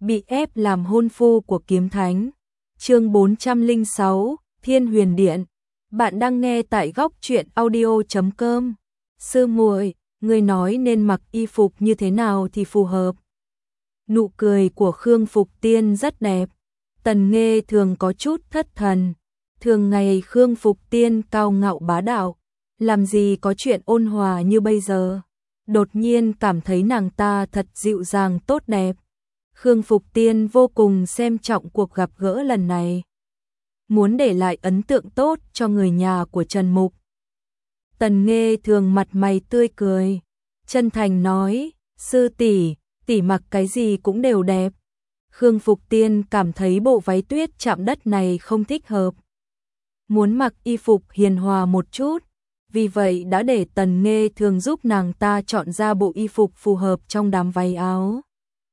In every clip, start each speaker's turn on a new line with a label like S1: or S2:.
S1: bị ép làm hôn phu của kiếm thánh. Chương 406, Thiên Huyền Điện. Bạn đang nghe tại góc truyện audio.com. Sư muội, người nói nên mặc y phục như thế nào thì phù hợp. Nụ cười của Khương Phục Tiên rất đẹp. Tần Nghê thường có chút thất thần. Thường ngày Khương Phục Tiên cao ngạo bá đạo, làm gì có chuyện ôn hòa như bây giờ. Đột nhiên cảm thấy nàng ta thật dịu dàng tốt đẹp. Khương Phục Tiên vô cùng xem trọng cuộc gặp gỡ lần này, muốn để lại ấn tượng tốt cho người nhà của Trần Mục. Tần Nghê thường mặt mày tươi cười, chân thành nói, sư tỷ, tỷ mặc cái gì cũng đều đẹp. Khương Phục Tiên cảm thấy bộ váy tuyết chạm đất này không thích hợp, muốn mặc y phục hiền hòa một chút, vì vậy đã để Tần Nghê thường giúp nàng ta chọn ra bộ y phục phù hợp trong đám váy áo.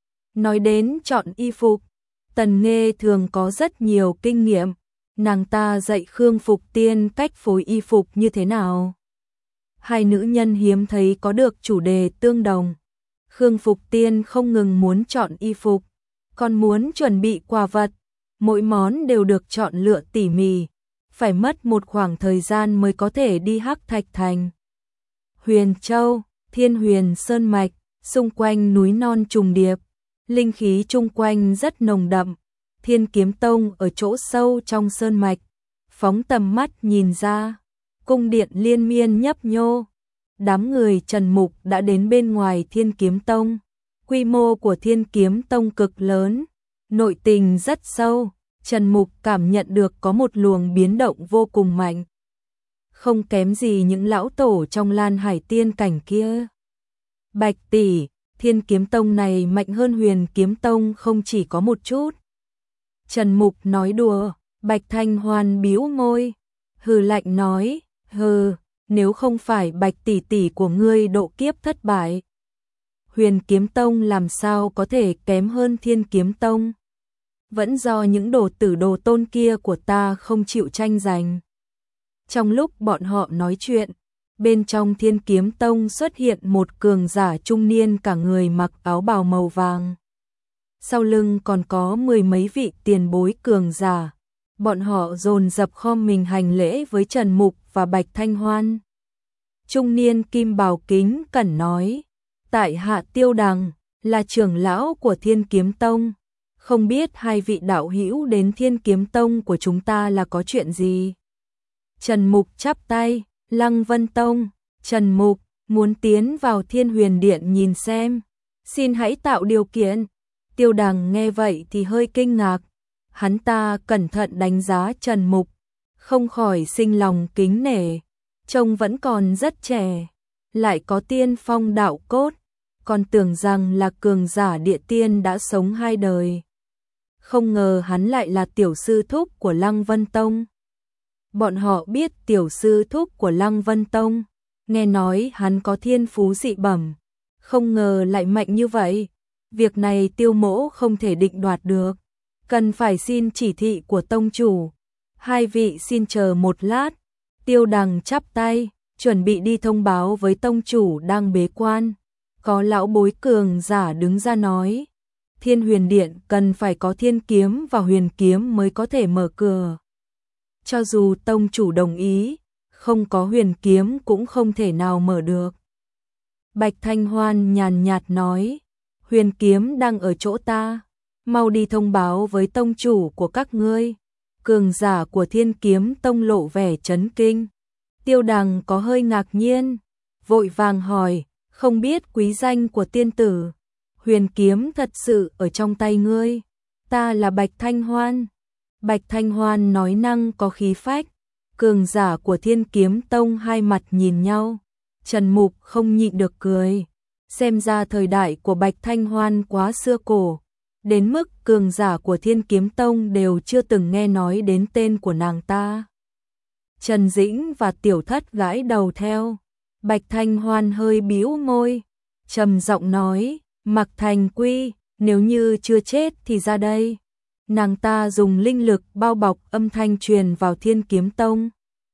S1: Nói đến chọn y phục, Tần Nghê thường có rất nhiều kinh nghiệm, nàng ta dạy Khương Phục Tiên cách phối y phục như thế nào. Hai nữ nhân hiếm thấy có được chủ đề tương đồng. Khương Phục Tiên không ngừng muốn chọn y phục, còn muốn chuẩn bị quà vật, mỗi món đều được chọn lựa tỉ mỉ, phải mất một khoảng thời gian mới có thể đi Hắc Thạch Thành. Huyền Châu, Thiên Huyền Sơn Mạch, xung quanh núi non trùng điệp, linh khí chung quanh rất nồng đậm. Thiên Kiếm Tông ở chỗ sâu trong sơn mạch, phóng tầm mắt nhìn ra, cung điện liên miên nhấp nhô. Đám người Trần Mục đã đến bên ngoài Thiên Kiếm Tông. Quy mô của Thiên Kiếm Tông cực lớn, nội tình rất sâu. Trần Mục cảm nhận được có một luồng biến động vô cùng mạnh, không kém gì những lão tổ trong Lan Hải tiên cảnh kia. Bạch tỷ, Thiên Kiếm Tông này mạnh hơn Huyền Kiếm Tông không chỉ có một chút. Trần Mục nói đùa. Bạch Thanh Hoan bĩu môi, hừ lạnh nói, hừ, nếu không phải Bạch tỷ tỷ của ngươi độ kiếp thất bại, Huyền Kiếm Tông làm sao có thể kém hơn Thiên Kiếm Tông. Vẫn do những đồ tử đồ tôn kia của ta không chịu tranh giành. Trong lúc bọn họ nói chuyện, bên trong Thiên Kiếm Tông xuất hiện một cường giả trung niên cả người mặc áo bào màu vàng. Sau lưng còn có mười mấy vị tiền bối cường giả. Bọn họ dồn dập khom mình hành lễ với Trần Mục và Bạch Thanh Hoan. Trung niên kim bào kính cẩn nói, tại hạ Tiêu Đằng, là trưởng lão của Thiên Kiếm Tông. Không biết hai vị đạo hữu đến Thiên Kiếm Tông của chúng ta là có chuyện gì? Trần Mục chắp tay, Lăng Vân Tông, Trần Mục, muốn tiến vào Thiên Huyền Điện nhìn xem. Xin hãy tạo điều kiện. Tiêu Đằng nghe vậy thì hơi kinh ngạc. Hắn ta cẩn thận đánh giá Trần Mục, không khỏi sinh lòng kính nể. Trông vẫn còn rất trẻ, lại có tiên phong đạo cốt, còn tưởng rằng là cường giả địa tiên đã sống hai đời. Không ngờ hắn lại là tiểu sư thúc của Lăng Vân Tông. Bọn họ biết tiểu sư thúc của Lăng Vân Tông, nghe nói hắn có thiên phú dị bẩm, không ngờ lại mạnh như vậy. Việc này Tiêu mỗ không thể định đoạt được, cần phải xin chỉ thị của tông chủ. Hai vị xin chờ một lát. Tiêu Đằng chắp tay, chuẩn bị đi thông báo với tông chủ đang bế quan. Có lão bối cường giả đứng ra nói, Thiên Huyền Điện cần phải có thiên kiếm và huyền kiếm mới có thể mở cửa. Cho dù tông chủ đồng ý, không có huyền kiếm cũng không thể nào mở được. Bạch Thanh Hoan nhàn nhạt nói, huyền kiếm đang ở chỗ ta, mau đi thông báo với tông chủ của các ngươi. Cường giả của Thiên Kiếm Tông lộ vẻ chấn kinh. Tiêu Đằng có hơi ngạc nhiên, vội vàng hỏi, không biết quý danh của tiên tử. Huyền kiếm thật sự ở trong tay ngươi. Ta là Bạch Thanh Hoan. Bạch Thanh Hoan nói năng có khí phách. Cường giả của Thiên Kiếm Tông hai mặt nhìn nhau. Trần Mục không nhịn được cười. Xem ra thời đại của Bạch Thanh Hoan quá xưa cổ, đến mức cường giả của Thiên Kiếm Tông đều chưa từng nghe nói đến tên của nàng ta. Trần Dĩnh và Tiểu Thất gãi đầu theo. Bạch Thanh Hoan hơi bĩu môi, trầm giọng nói, Mặc Thành Quy, nếu như chưa chết thì ra đây. Nàng ta dùng linh lực bao bọc âm thanh truyền vào Thiên Kiếm Tông.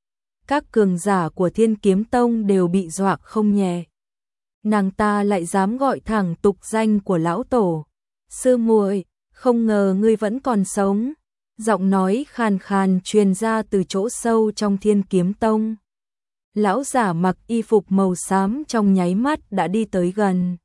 S1: Các cường giả của Thiên Kiếm Tông đều bị dọa không nhẹ. Nàng ta lại dám gọi thẳng tục danh của lão tổ. Sư muội, không ngờ ngươi vẫn còn sống. Giọng nói khàn khàn truyền ra từ chỗ sâu trong Thiên Kiếm Tông. Lão giả mặc y phục màu xám trong nháy mắt đã đi tới gần.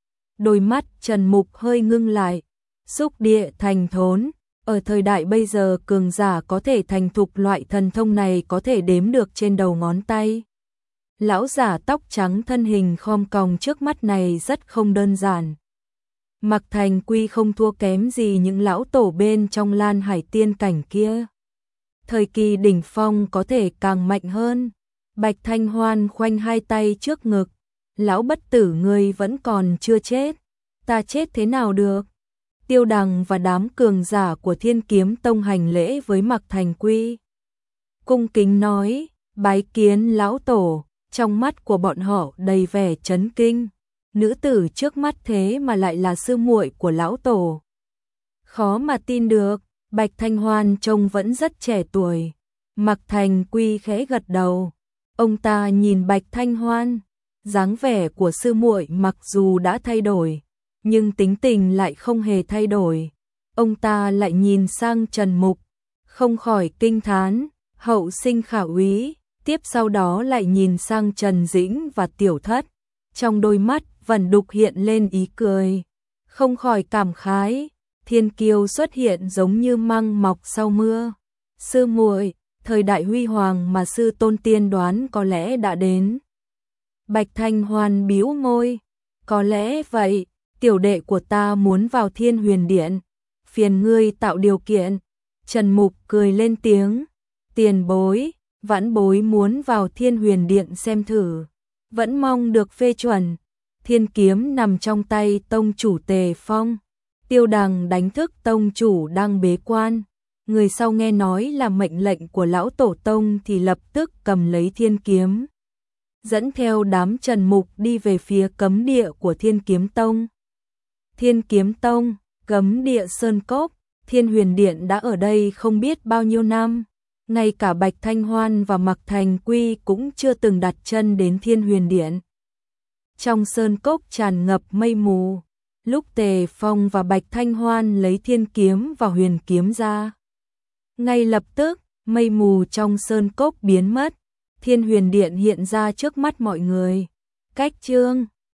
S1: Đôi mắt Trần Mục hơi ngưng lại, xúc địa thành thốn. Ở thời đại bây giờ cường giả có thể thành thục loại thần thông này có thể đếm được trên đầu ngón tay. Lão giả tóc trắng thân hình khom còng trước mắt này rất không đơn giản. Mạc Thành Quy không thua kém gì những lão tổ bên trong Lan Hải tiên cảnh kia. Thời kỳ đỉnh phong có thể càng mạnh hơn. Bạch Thanh Hoan khoanh hai tay trước ngực. Lão bất tử ngươi vẫn còn chưa chết. Ta chết thế nào được? Tiêu Đằng và đám cường giả của Thiên Kiếm Tông hành lễ với Mạc Thành Quy. Cung kính nói, bái kiến lão tổ, trong mắt của bọn họ đầy vẻ chấn kinh. Nữ tử trước mắt thế mà lại là sư muội của lão tổ. Khó mà tin được, Bạch Thanh Hoan trông vẫn rất trẻ tuổi. Mạc Thành Quy khẽ gật đầu. Ông ta nhìn Bạch Thanh Hoan, dáng vẻ của sư muội mặc dù đã thay đổi, nhưng tính tình lại không hề thay đổi. Ông ta lại nhìn sang Trần Mục, không khỏi kinh thán, hậu sinh khả úy, tiếp sau đó lại nhìn sang Trần Dĩnh và Tiểu Thất. Trong đôi mắt vẫn đục hiện lên ý cười, không khỏi cảm khái, thiên kiêu xuất hiện giống như măng mọc sau mưa. Sư muội, thời đại huy hoàng mà sư tôn tiên đoán có lẽ đã đến. Bạch Thanh Hoan bĩu môi, có lẽ vậy, tiểu đệ của ta muốn vào Thiên Huyền Điện, phiền ngươi tạo điều kiện. Trần Mục cười lên tiếng, tiền bối, vãn bối muốn vào Thiên Huyền Điện xem thử, vẫn mong được phê chuẩn. Thiên kiếm nằm trong tay tông chủ Tề Phong. Tiêu Đằng đánh thức tông chủ đang bế quan. Người sau nghe nói là mệnh lệnh của lão tổ tông thì lập tức cầm lấy thiên kiếm, dẫn theo đám Trần Mục đi về phía cấm địa của Thiên Kiếm Tông. Thiên Kiếm Tông, cấm địa Sơn Cốc, Thiên Huyền Điện đã ở đây không biết bao nhiêu năm. Ngay cả Bạch Thanh Hoan và Mạc Thành Quy cũng chưa từng đặt chân đến Thiên Huyền Điện. Trong Sơn Cốc tràn ngập mây mù. Lúc Tề Phong và Bạch Thanh Hoan lấy thiên kiếm và huyền kiếm ra, ngay lập tức, mây mù trong Sơn Cốc biến mất. Thiên Huyền Điện hiện ra trước mắt mọi người. Cách chương